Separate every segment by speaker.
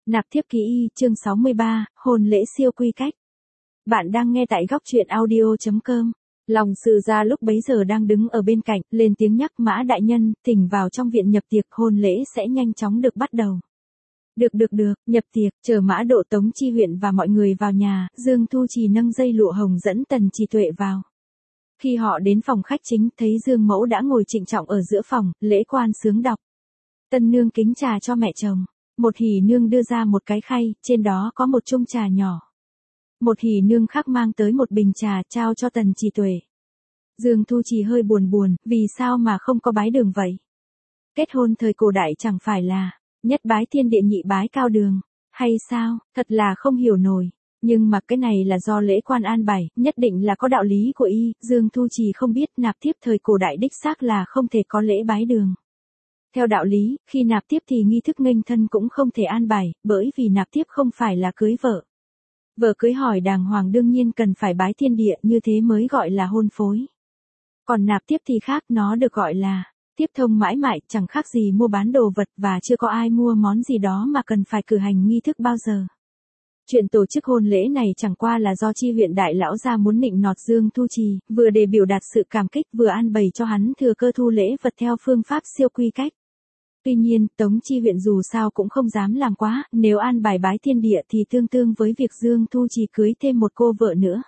Speaker 1: Nạp thiếp ký y, chương 63, hôn lễ siêu quy cách. Bạn đang nghe tại góc truyện audio.com. Lòng Sư gia lúc bấy giờ đang đứng ở bên cạnh, lên tiếng nhắc Mã đại nhân, thỉnh vào trong viện nhập tiệc, hôn lễ sẽ nhanh chóng được bắt đầu. Được, nhập tiệc, chờ Mã Độ Tống Chi huyện và mọi người vào nhà, Dương Thu Trì nâng dây lụa hồng dẫn Tần Trì Tuệ vào. Khi họ đến phòng khách chính, thấy Dương Mẫu đã ngồi trịnh trọng ở giữa phòng, lễ quan sướng đọc. Tân nương kính trà cho mẹ chồng. Một hỷ nương đưa ra một cái khay, trên đó có một chung trà nhỏ. Một hỷ nương khác mang tới một bình trà trao cho Tần Trì Tuệ. Dương Thu Trì hơi buồn, vì sao mà không có bái đường vậy? Kết hôn thời cổ đại chẳng phải là nhất bái thiên địa nhị bái cao đường, hay sao? Thật là không hiểu nổi. Nhưng mà cái này là do lễ quan an bài, nhất định là có đạo lý của y. Dương Thu Trì không biết nạp thiếp thời cổ đại đích xác là không thể có lễ bái đường. Theo đạo lý, khi nạp tiếp thì nghi thức nghênh thân cũng không thể an bài, bởi vì nạp tiếp không phải là cưới vợ. Vợ cưới hỏi đàng hoàng đương nhiên cần phải bái thiên địa, như thế mới gọi là hôn phối. Còn nạp tiếp thì khác, nó được gọi là tiếp thông mãi mãi, chẳng khác gì mua bán đồ vật và chưa có ai mua món gì đó mà cần phải cử hành nghi thức bao giờ. Chuyện tổ chức hôn lễ này chẳng qua là do Chi huyện đại lão gia muốn nịnh nọt Dương Thu Trì, vừa để biểu đạt sự cảm kích vừa an bày cho hắn thừa cơ thu lễ vật theo phương pháp siêu quy cách. Tuy nhiên, Tống Chi huyện dù sao cũng không dám làm quá, nếu an bài bái thiên địa thì tương tương với việc Dương Thu Trì cưới thêm một cô vợ nữa.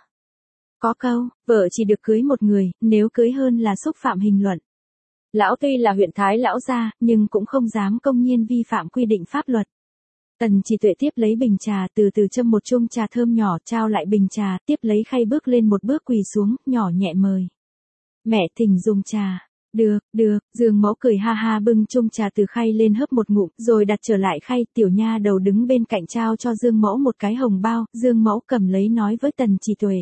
Speaker 1: Có câu, vợ chỉ được cưới một người, nếu cưới hơn là xúc phạm hình luận. Lão tuy là huyện thái lão gia, nhưng cũng không dám công nhiên vi phạm quy định pháp luật. Tần Trì Tuệ tiếp lấy bình trà, từ từ châm một chung trà thơm nhỏ, trao lại bình trà, tiếp lấy khay bước lên một bước quỳ xuống, nhỏ nhẹ mời. Mẹ thỉnh dùng trà. Được, Dương Mẫu cười ha ha bưng chung trà từ khay lên hớp một ngụm, rồi đặt trở lại khay. Tiểu nha đầu đứng bên cạnh trao cho Dương Mẫu một cái hồng bao, Dương Mẫu cầm lấy nói với Tần Trì Tuệ.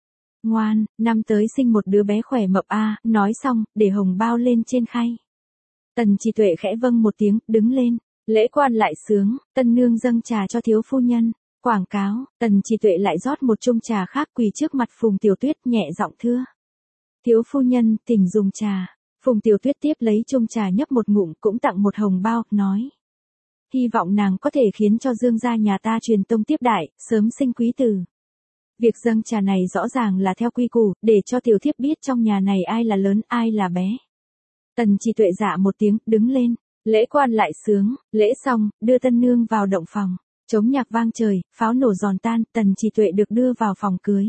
Speaker 1: Ngoan, năm tới sinh một đứa bé khỏe mập a. Nói xong, để hồng bao lên trên khay. Tần Trì Tuệ khẽ vâng một tiếng, đứng lên. Lễ quan lại sướng, tân nương dâng trà cho thiếu phu nhân. Quảng cáo, Tần Trì Tuệ lại rót một chung trà khác quỳ trước mặt Phùng Tiểu Tuyết nhẹ giọng thưa. Thiếu phu nhân, thỉnh dùng trà. Phùng Tiểu Tuyết tiếp lấy chung trà nhấp một ngụm cũng tặng một hồng bao, nói. Hy vọng nàng có thể khiến cho Dương gia nhà ta truyền tông tiếp đại, sớm sinh quý tử. Việc dâng trà này rõ ràng là theo quy củ, để cho tiểu thiếp biết trong nhà này ai là lớn, ai là bé. Tần Trì Tuệ dạ một tiếng, đứng lên. Lễ quan lại sướng, lễ xong, đưa tân nương vào động phòng. Trống nhạc vang trời, pháo nổ giòn tan, Tần Trì Tuệ được đưa vào phòng cưới.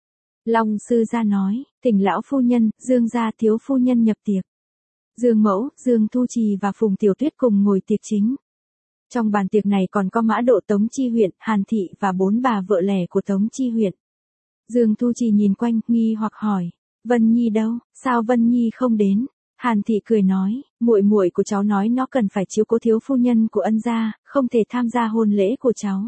Speaker 1: Long sư gia nói, thỉnh lão phu nhân, Dương gia thiếu phu nhân nhập tiệc. Dương Mẫu, Dương Thu Trì và Phùng Tiểu Tuyết cùng ngồi tiệc chính. Trong bàn tiệc này còn có Mã Độ Tống Chi huyện, Hàn Thị và 4 bà vợ lẻ của Tống Chi huyện. Dương Thu Trì nhìn quanh, nghi hoặc hỏi, Vân Nhi đâu, sao Vân Nhi không đến? Hàn Thị cười nói, muội của cháu nói nó cần phải chiếu cố thiếu phu nhân của ân gia, không thể tham gia hôn lễ của cháu.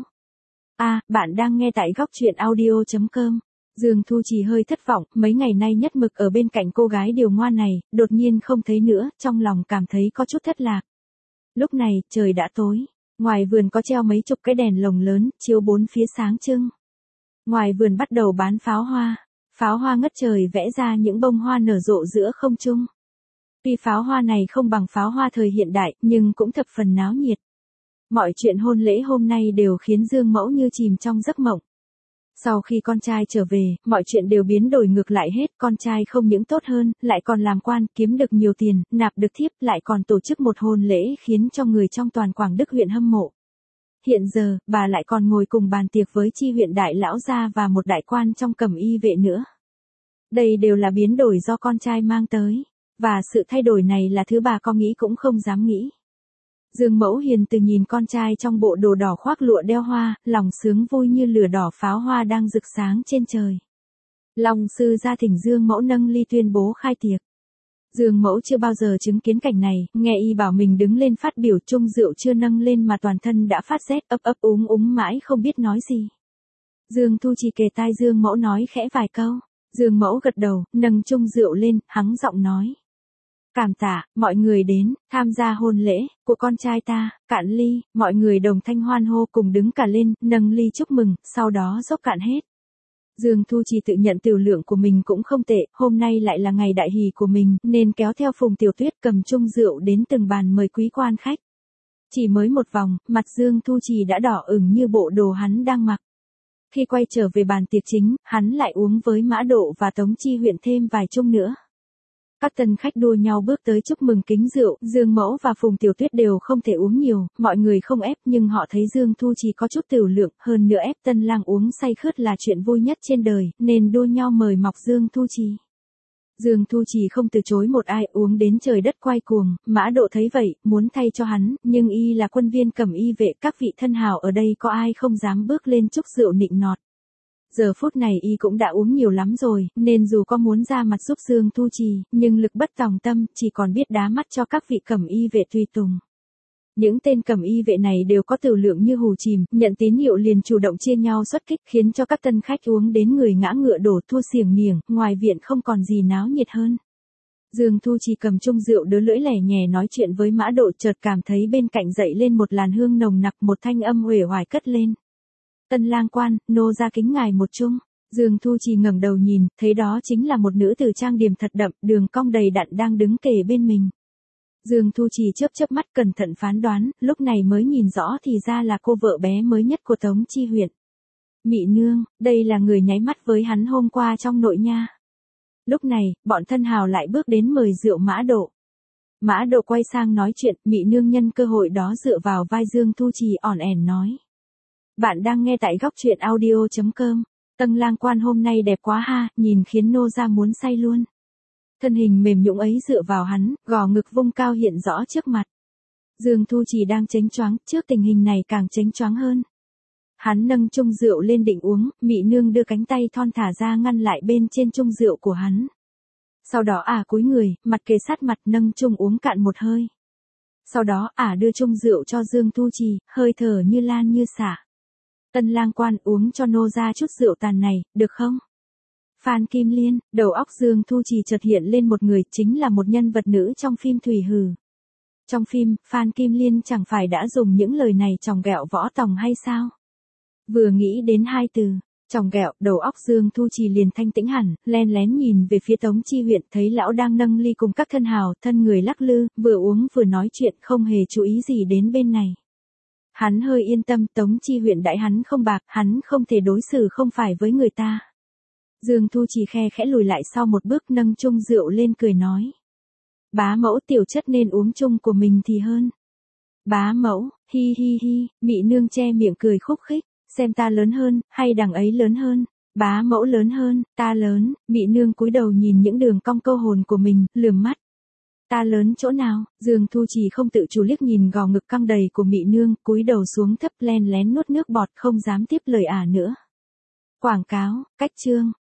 Speaker 1: Bạn đang nghe tại góc truyện audio.com. Dương Thu Trì hơi thất vọng, mấy ngày nay nhất mực ở bên cạnh cô gái điều ngoan này, đột nhiên không thấy nữa, trong lòng cảm thấy có chút thất lạc. Lúc này, trời đã tối, ngoài vườn có treo mấy chục cái đèn lồng lớn, chiếu bốn phía sáng trưng. Ngoài vườn bắt đầu bán pháo hoa ngất trời vẽ ra những bông hoa nở rộ giữa không trung. Tuy pháo hoa này không bằng pháo hoa thời hiện đại, nhưng cũng thập phần náo nhiệt. Mọi chuyện hôn lễ hôm nay đều khiến Dương Mẫu như chìm trong giấc mộng. Sau khi con trai trở về, mọi chuyện đều biến đổi ngược lại hết, con trai không những tốt hơn, lại còn làm quan, kiếm được nhiều tiền, nạp được thiếp, lại còn tổ chức một hôn lễ khiến cho người trong toàn Quảng Đức huyện hâm mộ. Hiện giờ, bà lại còn ngồi cùng bàn tiệc với Chi huyện đại lão gia và một đại quan trong cẩm y vệ nữa. Đây đều là biến đổi do con trai mang tới, và sự thay đổi này là thứ bà có nghĩ cũng không dám nghĩ. Dương Mẫu hiền từ nhìn con trai trong bộ đồ đỏ khoác lụa đeo hoa, lòng sướng vui như lửa đỏ pháo hoa đang rực sáng trên trời. Long sư gia thỉnh Dương Mẫu nâng ly tuyên bố khai tiệc. Dương Mẫu chưa bao giờ chứng kiến cảnh này, nghe y bảo mình đứng lên phát biểu, chung rượu chưa nâng lên mà toàn thân đã phát rét, ấp úng mãi không biết nói gì. Dương Thu Trì kề tai Dương Mẫu nói khẽ vài câu. Dương Mẫu gật đầu, nâng chung rượu lên, hắng giọng nói. Cảm tạ, mọi người đến, tham gia hôn lễ của con trai ta, cạn ly, mọi người đồng thanh hoan hô cùng đứng cả lên, nâng ly chúc mừng, sau đó dốc cạn hết. Dương Thu Trì tự nhận tiểu lượng của mình cũng không tệ, hôm nay lại là ngày đại hỷ của mình, nên kéo theo Phùng Tiểu Tuyết cầm chung rượu đến từng bàn mời quý quan khách. Chỉ mới một vòng, mặt Dương Thu Trì đã đỏ ửng như bộ đồ hắn đang mặc. Khi quay trở về bàn tiệc chính, hắn lại uống với Mã Độ và Tống Chi Huyện thêm vài chung nữa. Các tân khách đua nhau bước tới chúc mừng kính rượu, Dương Mẫu và Phùng Tiểu Tuyết đều không thể uống nhiều, mọi người không ép nhưng họ thấy Dương Thu Trì có chút tiểu lượng, hơn nữa ép tân lang uống say khướt là chuyện vui nhất trên đời, nên đua nhau mời mọc Dương Thu Trì. Dương Thu Trì không từ chối một ai, uống đến trời đất quay cuồng, Mã Độ thấy vậy, muốn thay cho hắn, nhưng y là quân viên cẩm y vệ, các vị thân hào ở đây có ai không dám bước lên chúc rượu nịnh nọt. Giờ phút này y cũng đã uống nhiều lắm rồi, nên dù có muốn ra mặt giúp Dương Thu Trì, nhưng lực bất tòng tâm, chỉ còn biết đá mắt cho các vị cẩm y vệ tùy tùng. Những tên cẩm y vệ này đều có tiểu lượng như hù chìm, nhận tín hiệu liền chủ động chia nhau xuất kích, khiến cho các tân khách uống đến người ngã ngựa đổ thua xiềng niềng, ngoài viện không còn gì náo nhiệt hơn. Dương Thu Trì cầm chung rượu đớ lưỡi lẻ nhè nói chuyện với Mã Độ, chợt cảm thấy bên cạnh dậy lên một làn hương nồng nặc, một thanh âm uể oải cất lên. Tân lang quan, nô ra kính ngài một chung. Dương Thu Trì ngẩng đầu nhìn, thấy đó chính là một nữ tử trang điểm thật đậm, đường cong đầy đặn đang đứng kề bên mình. Dương Thu Trì chớp mắt cẩn thận phán đoán, lúc này mới nhìn rõ thì ra là cô vợ bé mới nhất của Tống Chi Huyện. Mị nương, đây là người nháy mắt với hắn hôm qua trong nội nha. Lúc này, bọn thân hào lại bước đến mời rượu Mã Độ. Mã Độ quay sang nói chuyện, Mị nương nhân cơ hội đó dựa vào vai Dương Thu Trì ỏn ẻn nói. Bạn đang nghe tại góc truyện audio.com. Tân lang quan hôm nay đẹp quá ha, nhìn khiến nô ra muốn say luôn. Thân hình mềm nhũn ấy dựa vào hắn, gò ngực vung cao hiện rõ trước mặt. Dương Thu Trì đang chánh choáng, trước tình hình này càng chánh choáng hơn. Hắn nâng chung rượu lên định uống, Mị nương đưa cánh tay thon thả ra ngăn lại bên trên chung rượu của hắn. Sau đó cúi người, mặt kề sát mặt nâng chung uống cạn một hơi. Sau đó đưa chung rượu cho Dương Thu Trì, hơi thở như lan như xả. Tân lang quan uống cho nô ra chút rượu tàn này, được không? Phan Kim Liên, đầu óc Dương Thu Trì chợt hiện lên một người, chính là một nhân vật nữ trong phim Thủy Hử. Trong phim, Phan Kim Liên chẳng phải đã dùng những lời này chòng ghẹo Võ Tòng hay sao? Vừa nghĩ đến hai từ, chòng ghẹo, đầu óc Dương Thu Trì liền thanh tĩnh hẳn, len lén nhìn về phía Tống Chi Huyện, thấy lão đang nâng ly cùng các thân hào, thân người lắc lư, vừa uống vừa nói chuyện, không hề chú ý gì đến bên này. Hắn hơi yên tâm, Tống Chi Huyện đãi hắn không bạc, hắn không thể đối xử không phải với người ta. Dương Thu Trì khe khẽ lùi lại sau một bước nâng chung rượu lên cười nói. Bá mẫu tiểu chất nên uống chung của mình thì hơn. Bá mẫu, hi hi hi, Mị nương che miệng cười khúc khích, xem ta lớn hơn, hay đằng ấy lớn hơn. Bá mẫu lớn hơn, ta lớn, Mị nương cúi đầu nhìn những đường cong câu hồn của mình, lườm mắt. Ta lớn chỗ nào? Dương Thu Trì không tự chủ liếc nhìn gò ngực căng đầy của Mị nương, cúi đầu xuống thấp len lén nuốt nước bọt không dám tiếp lời nữa. Quảng cáo, cách chương.